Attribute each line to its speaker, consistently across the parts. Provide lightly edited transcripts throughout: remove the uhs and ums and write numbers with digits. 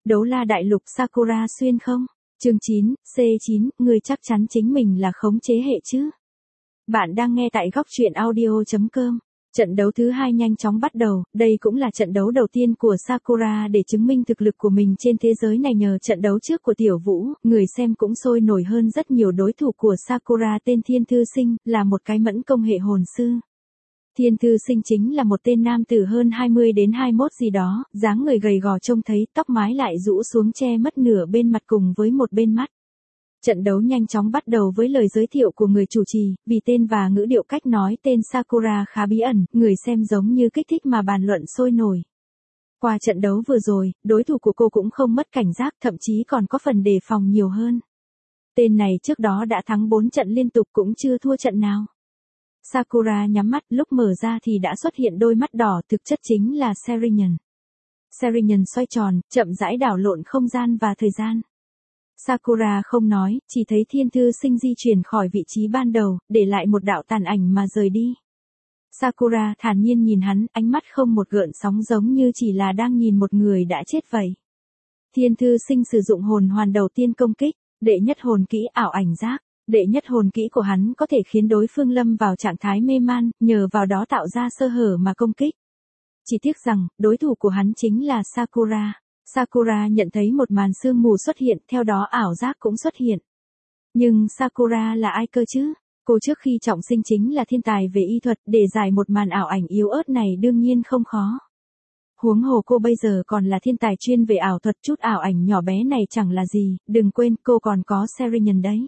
Speaker 1: Đấu La Đại Lục Sakura xuyên không? Chương 9, C9, ngươi chắc chắn chính mình là khống chế hệ chứ? Bạn đang nghe tại góc truyện audio.com. Trận đấu thứ 2 nhanh chóng bắt đầu, đây cũng là trận đấu đầu tiên của Sakura để chứng minh thực lực của mình trên thế giới này. Nhờ trận đấu trước của Tiểu Vũ, người xem cũng sôi nổi hơn rất nhiều. Đối thủ của Sakura tên Thiên Thư Sinh, là một cái mẫn công hệ hồn sư. Thiên Thư Sinh chính là một tên nam tử hơn 20 đến 21 gì đó, dáng người gầy gò trông thấy, tóc mái lại rũ xuống che mất nửa bên mặt cùng với một bên mắt. Trận đấu nhanh chóng bắt đầu với lời giới thiệu của người chủ trì, vì tên và ngữ điệu cách nói tên Sakura khá bí ẩn, người xem giống như kích thích mà bàn luận sôi nổi. Qua trận đấu vừa rồi, đối thủ của cô cũng không mất cảnh giác, thậm chí còn có phần đề phòng nhiều hơn. Tên này trước đó đã thắng 4 trận liên tục cũng chưa thua trận nào. Sakura nhắm mắt, lúc mở ra thì đã xuất hiện đôi mắt đỏ, thực chất chính là Serinyun. Serinyun xoay tròn, chậm rãi đảo lộn không gian và thời gian. Sakura không nói, chỉ thấy Thiên Thư Sinh di chuyển khỏi vị trí ban đầu, để lại một đạo tàn ảnh mà rời đi. Sakura thản nhiên nhìn hắn, ánh mắt không một gợn sóng, giống như chỉ là đang nhìn một người đã chết vậy. Thiên Thư Sinh sử dụng hồn hoàn đầu tiên công kích, đệ nhất hồn kỹ ảo ảnh giác. Đệ nhất hồn kỹ của hắn có thể khiến đối phương lâm vào trạng thái mê man, nhờ vào đó tạo ra sơ hở mà công kích. Chỉ tiếc rằng, đối thủ của hắn chính là Sakura. Sakura nhận thấy một màn sương mù xuất hiện, theo đó ảo giác cũng xuất hiện. Nhưng Sakura là ai cơ chứ? Cô trước khi trọng sinh chính là thiên tài về y thuật, để giải một màn ảo ảnh yếu ớt này đương nhiên không khó. Huống hồ cô bây giờ còn là thiên tài chuyên về ảo thuật, chút ảo ảnh nhỏ bé này chẳng là gì, đừng quên cô còn có Serinyun đấy.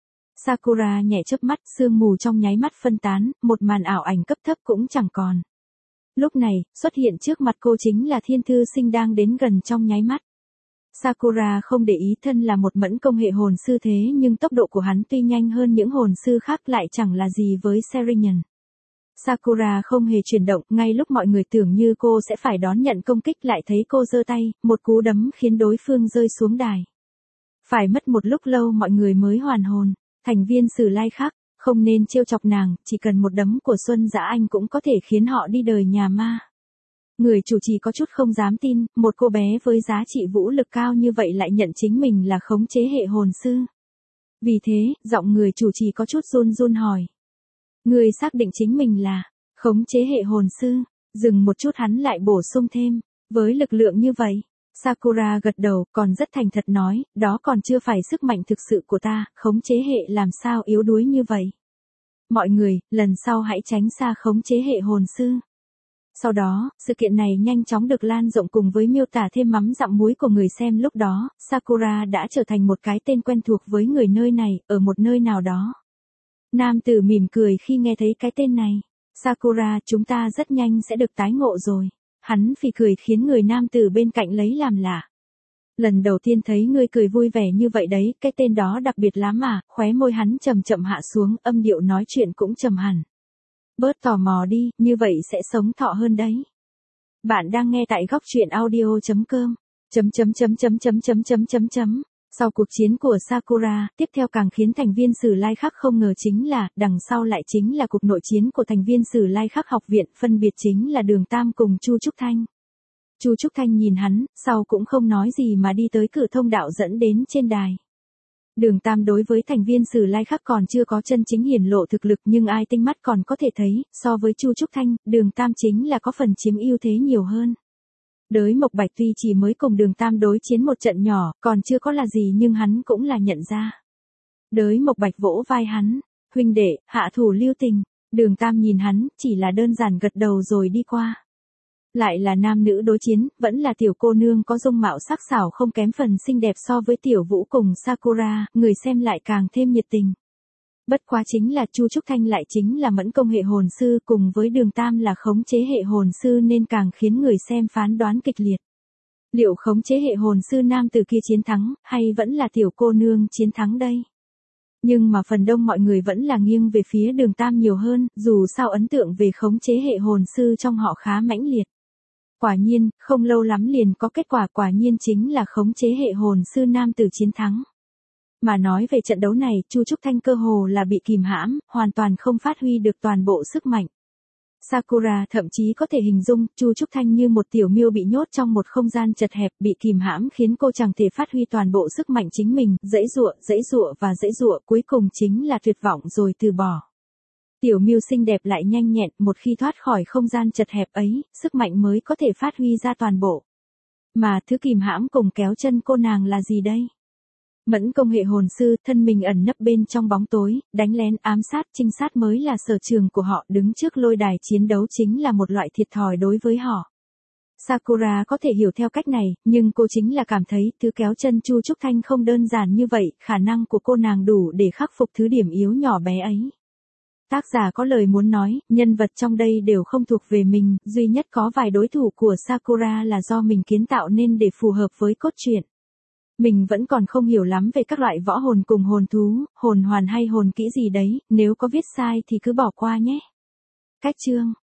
Speaker 1: Sakura nhẹ chớp mắt, sương mù trong nháy mắt phân tán, một màn ảo ảnh cấp thấp cũng chẳng còn. Lúc này, xuất hiện trước mặt cô chính là Thiên Thư Sinh đang đến gần trong nháy mắt. Sakura không để ý, thân là một mẫn công hệ hồn sư thế nhưng tốc độ của hắn tuy nhanh hơn những hồn sư khác lại chẳng là gì với Serinyun. Sakura không hề chuyển động, ngay lúc mọi người tưởng như cô sẽ phải đón nhận công kích lại thấy cô giơ tay, một cú đấm khiến đối phương rơi xuống đài. Phải mất một lúc lâu mọi người mới hoàn hồn. Thành viên Sử Lai khác, không nên trêu chọc nàng, chỉ cần một đấm của Xuân Dã Anh cũng có thể khiến họ đi đời nhà ma. Người chủ trì có chút không dám tin, một cô bé với giá trị vũ lực cao như vậy lại nhận chính mình là khống chế hệ hồn sư. Vì thế, giọng người chủ trì có chút run run hỏi. Người xác định chính mình là khống chế hệ hồn sư? Dừng một chút hắn lại bổ sung thêm, với lực lượng như vậy. Sakura gật đầu, còn rất thành thật nói, đó còn chưa phải sức mạnh thực sự của ta, khống chế hệ làm sao yếu đuối như vậy. Mọi người, lần sau hãy tránh xa khống chế hệ hồn sư. Sau đó, sự kiện này nhanh chóng được lan rộng cùng với miêu tả thêm mắm dặm muối của người xem lúc đó, Sakura đã trở thành một cái tên quen thuộc với người nơi này, ở một nơi nào đó. Nam tử mỉm cười khi nghe thấy cái tên này. Sakura, chúng ta rất nhanh sẽ được tái ngộ rồi. Hắn phì cười khiến người nam tử bên cạnh lấy làm lạ. Lần đầu tiên thấy ngươi cười vui vẻ như vậy đấy, cái tên đó đặc biệt lắm mà, khóe môi hắn chậm chậm hạ xuống, âm điệu nói chuyện cũng trầm hẳn. Bớt tò mò đi, như vậy sẽ sống thọ hơn đấy. Bạn đang nghe tại góc truyện audio.com. Sau cuộc chiến của Sakura, tiếp theo càng khiến thành viên Sử Lai khác không ngờ chính là, đằng sau lại chính là cuộc nội chiến của thành viên Sử Lai khác học viện, phân biệt chính là Đường Tam cùng Chu Trúc Thanh. Chu Trúc Thanh nhìn hắn, sau cũng không nói gì mà đi tới cửa thông đạo dẫn đến trên đài. Đường Tam đối với thành viên Sử Lai khác còn chưa có chân chính hiển lộ thực lực, nhưng ai tinh mắt còn có thể thấy, so với Chu Trúc Thanh, Đường Tam chính là có phần chiếm ưu thế nhiều hơn. Đới Mộc Bạch tuy chỉ mới cùng Đường Tam đối chiến một trận nhỏ, còn chưa có là gì nhưng hắn cũng là nhận ra. Đới Mộc Bạch vỗ vai hắn, huynh đệ, hạ thủ lưu tình. Đường Tam nhìn hắn, chỉ là đơn giản gật đầu rồi đi qua. Lại là nam nữ đối chiến, vẫn là tiểu cô nương có dung mạo sắc sảo không kém phần xinh đẹp so với Tiểu Vũ cùng Sakura, người xem lại càng thêm nhiệt tình. Bất quá chính là Chu Trúc Thanh lại chính là mẫn công hệ hồn sư, cùng với Đường Tam là khống chế hệ hồn sư nên càng khiến người xem phán đoán kịch liệt. Liệu khống chế hệ hồn sư nam từ kia chiến thắng, hay vẫn là tiểu cô nương chiến thắng đây? Nhưng mà phần đông mọi người vẫn là nghiêng về phía Đường Tam nhiều hơn, dù sao ấn tượng về khống chế hệ hồn sư trong họ khá mãnh liệt. Quả nhiên, không lâu lắm liền có kết quả, quả nhiên chính là khống chế hệ hồn sư nam tử chiến thắng. Mà nói về trận đấu này, Chu Trúc Thanh cơ hồ là bị kìm hãm, hoàn toàn không phát huy được toàn bộ sức mạnh. Sakura thậm chí có thể hình dung Chu Trúc Thanh như một tiểu miêu bị nhốt trong một không gian chật hẹp, bị kìm hãm khiến cô chẳng thể phát huy toàn bộ sức mạnh chính mình, giãy giụa và giãy giụa, cuối cùng chính là tuyệt vọng rồi từ bỏ. Tiểu miêu xinh đẹp lại nhanh nhẹn, một khi thoát khỏi không gian chật hẹp ấy, sức mạnh mới có thể phát huy ra toàn bộ. Mà thứ kìm hãm cùng kéo chân cô nàng là gì đây? Mẫn công hệ hồn sư, thân mình ẩn nấp bên trong bóng tối, đánh lén ám sát trinh sát mới là sở trường của họ, đứng trước lôi đài chiến đấu chính là một loại thiệt thòi đối với họ. Sakura có thể hiểu theo cách này, nhưng cô chính là cảm thấy thứ kéo chân Chu Trúc Thanh không đơn giản như vậy, khả năng của cô nàng đủ để khắc phục thứ điểm yếu nhỏ bé ấy. Tác giả có lời muốn nói, nhân vật trong đây đều không thuộc về mình, duy nhất có vài đối thủ của Sakura là do mình kiến tạo nên để phù hợp với cốt truyện. Mình vẫn còn không hiểu lắm về các loại võ hồn cùng hồn thú, hồn hoàn hay hồn kỹ gì đấy, nếu có viết sai thì cứ bỏ qua nhé. Cách chương